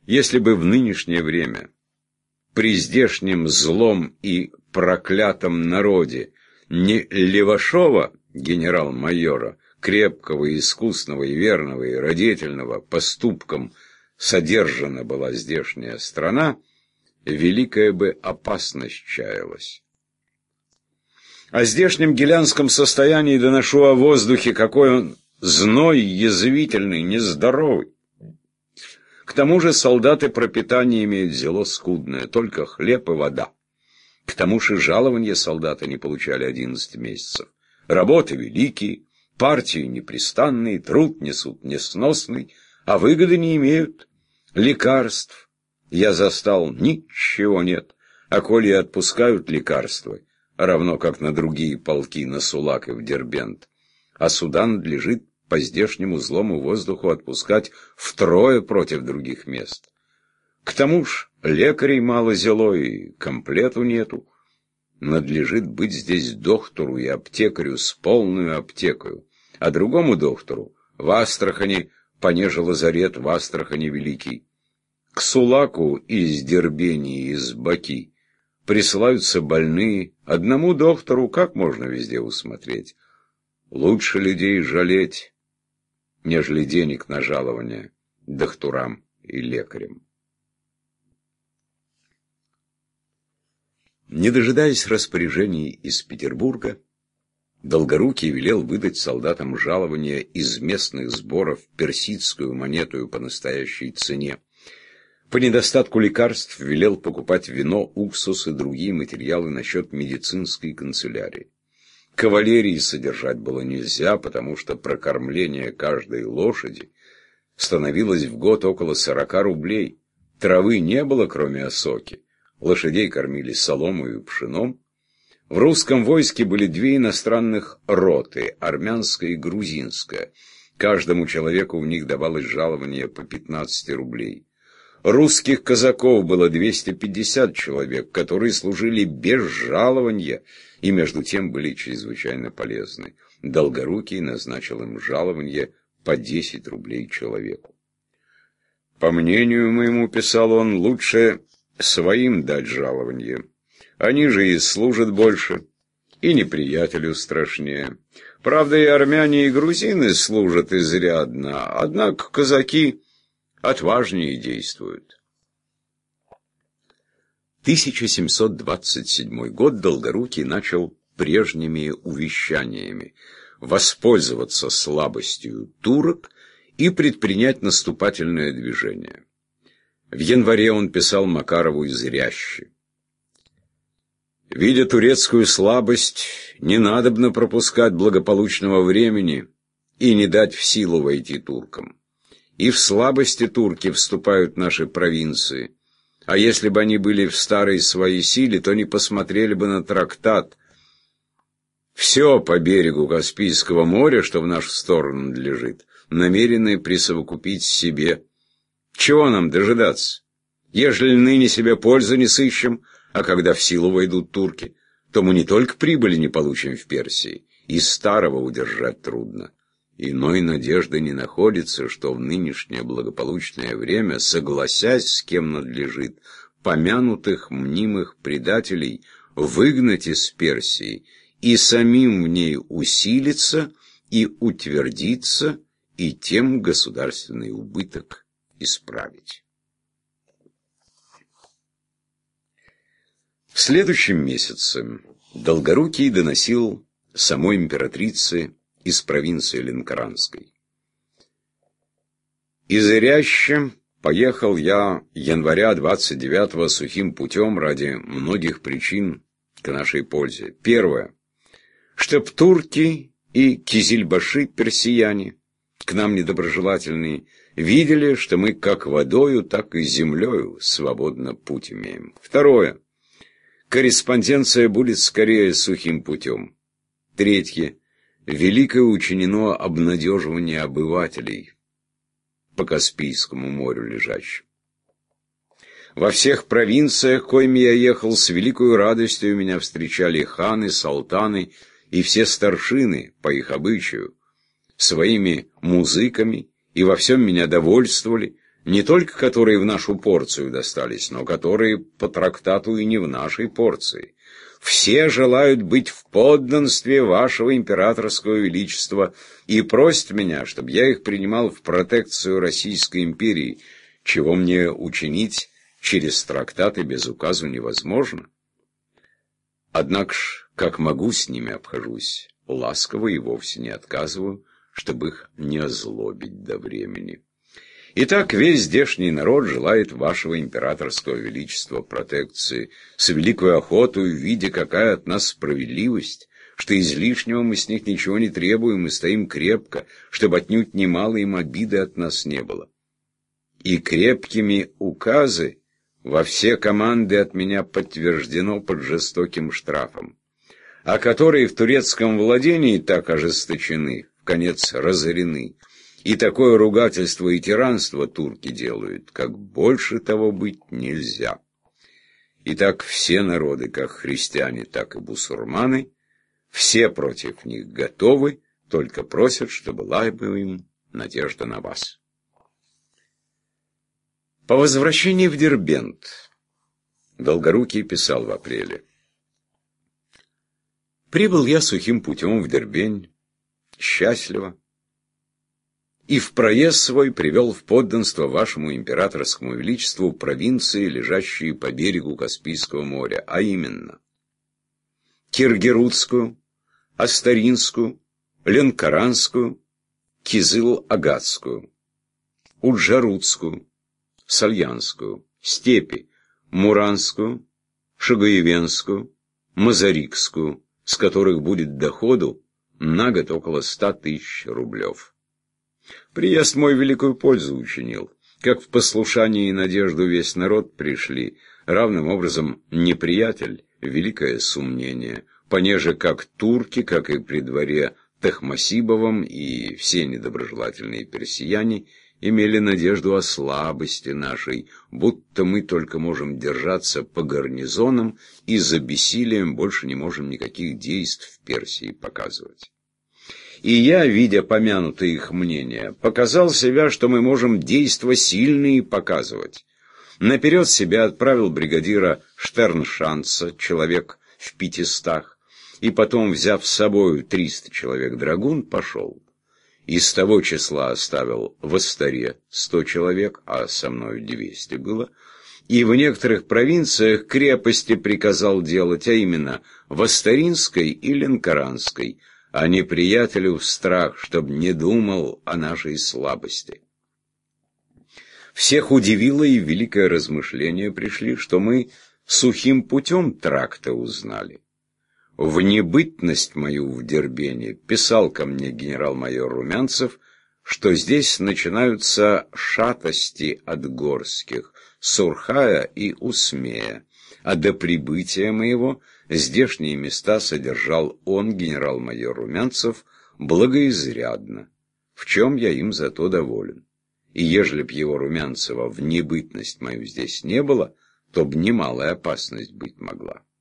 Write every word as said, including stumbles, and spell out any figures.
Если бы в нынешнее время при здешнем злом и проклятом народе не Левашова, генерал-майора, крепкого, искусного и верного и родительного, поступкам содержана была здешняя страна, великая бы опасность чаялась. О здешнем гелянском состоянии доношу о воздухе, какой он зной, язвительный, нездоровый. К тому же солдаты пропитание имеют зело скудное, только хлеб и вода. К тому же жалования солдаты не получали одиннадцать месяцев. Работы великие, партии непрестанные, труд несут несносный, а выгоды не имеют. Лекарств я застал, ничего нет, а коли отпускают лекарства, равно как на другие полки, на Сулак и в Дербент, а суда надлежит по здешнему злому воздуху отпускать втрое против других мест. К тому ж лекарей мало зело и комплету нету. Надлежит быть здесь доктору и аптекарю с полную аптекою, а другому доктору в Астрахани, понеже лазарет в Астрахани великий. К Сулаку из Дербении, из Баки присылаются больные. Одному доктору как можно везде усмотреть? Лучше людей жалеть, нежели денег на жалование докторам и лекарям. Не дожидаясь распоряжений из Петербурга, Долгорукий велел выдать солдатам жалование из местных сборов персидскую монету по настоящей цене. По недостатку лекарств велел покупать вино, уксус и другие материалы насчет медицинской канцелярии. Кавалерии содержать было нельзя, потому что прокормление каждой лошади становилось в год около сорока рублей. Травы не было, кроме осоки. Лошадей кормили соломой и пшеном. В русском войске были две иностранных роты, армянская и грузинская. Каждому человеку в них давалось жалование по пятнадцать рублей. Русских казаков было двести пятьдесят человек, которые служили без жалования и между тем были чрезвычайно полезны. Долгорукий назначил им жалование по десять рублей человеку. По мнению моему, писал он, лучше своим дать жалование. Они же и служат больше, и неприятелю страшнее. Правда, и армяне, и грузины служат изрядно, однако казаки отважнее действуют. тысяча семьсот двадцать седьмой год Долгорукий начал прежними увещаниями воспользоваться слабостью турок и предпринять наступательное движение. В январе он писал Макарову из Рящи: «Видя турецкую слабость, не надобно пропускать благополучного времени и не дать в силу войти туркам. И в слабости турки вступают в наши провинции, а если бы они были в старой своей силе, то не посмотрели бы на трактат. Все по берегу Каспийского моря, что в нашу сторону лежит, намерены присовокупить себе. Чего нам дожидаться? Ежели ныне себе пользу не сыщем, а когда в силу войдут турки, то мы не только прибыли не получим в Персии, и старого удержать трудно. Иной надежды не находится, что в нынешнее благополучное время, согласясь с кем надлежит, помянутых мнимых предателей выгнать из Персии и самим в ней усилиться и утвердиться, и тем государственный убыток исправить». В следующем месяце Долгорукий доносил самой императрице из провинции Ленкоранской: «Из Иряща поехал я января двадцать девятого сухим путем ради многих причин к нашей пользе. Первое. Чтоб турки и кизильбаши, персияне, к нам недоброжелательные, видели, что мы как водою, так и землею свободно путь имеем. Второе. Корреспонденция будет скорее сухим путем. Третье. Великое учинено обнадеживание обывателей по Каспийскому морю лежащим. Во всех провинциях, коими я ехал, с великою радостью меня встречали ханы, салтаны и все старшины по их обычаю, своими музыками, и во всем меня довольствовали, не только которые в нашу порцию достались, но которые по трактату и не в нашей порции. Все желают быть в подданстве вашего императорского величества и просят меня, чтобы я их принимал в протекцию Российской империи, чего мне учинить через трактаты без указу невозможно. Однако ж, как могу, с ними обхожусь, ласково и вовсе не отказываю, чтобы их не озлобить до времени. Итак, весь здешний народ желает вашего императорского величества протекции, с великой охотой, видя, какая от нас справедливость, что излишнего мы с них ничего не требуем и стоим крепко, чтобы отнюдь немало им обиды от нас не было. И крепкими указы во все команды от меня подтверждено под жестоким штрафом, а которые в турецком владении так ожесточены, вконец разорены, и такое ругательство и тиранство турки делают, как больше того быть нельзя. Итак, все народы, как христиане, так и бусурманы, все против них готовы, только просят, чтобы была бы им надежда на вас. По возвращении в Дербент Долгорукий писал в апреле: «Прибыл я сухим путем в Дербень, счастливо, и в проезд свой привел в подданство вашему императорскому величеству провинции, лежащие по берегу Каспийского моря, а именно Киргерутскую, Астаринскую, Ленкоранскую, Кизыл-Агатскую, Уджарутскую, Сальянскую, Степи, Муранскую, Шагоевенскую, Мазарикскую, с которых будет доходу на год около ста тысяч рублев. Приезд мой великую пользу учинил. Как в послушании и надежду весь народ пришли, равным образом неприятель — великое сомнение, понеже как турки, как и при дворе Тахмасибовом и все недоброжелательные персияне имели надежду о слабости нашей, будто мы только можем держаться по гарнизонам и за бессилием больше не можем никаких действий в Персии показывать. И я, видя помянутые их мнения, показал себя, что мы можем действа сильные показывать. Наперед себя отправил бригадира Штерншанца, человек в пятистах, и потом, взяв с собою триста человек драгун, пошел. Из того числа оставил в Астаре сто человек, а со мною двести было, и в некоторых провинциях крепости приказал делать, а именно в Астаринской и Ленкоранской, а неприятелю в страх, чтоб не думал о нашей слабости. Всех удивило и в великое размышление пришли, что мы сухим путем тракта узнали. В небытность мою в Дербене писал ко мне генерал-майор Румянцев, что здесь начинаются шатости от горских, Сурхая и Усмея, а до прибытия моего здешние места содержал он, генерал-майор Румянцев, благоизрядно, в чем я им зато доволен. И ежели б его, Румянцева, в небытность мою здесь не было, то б немалая опасность быть могла.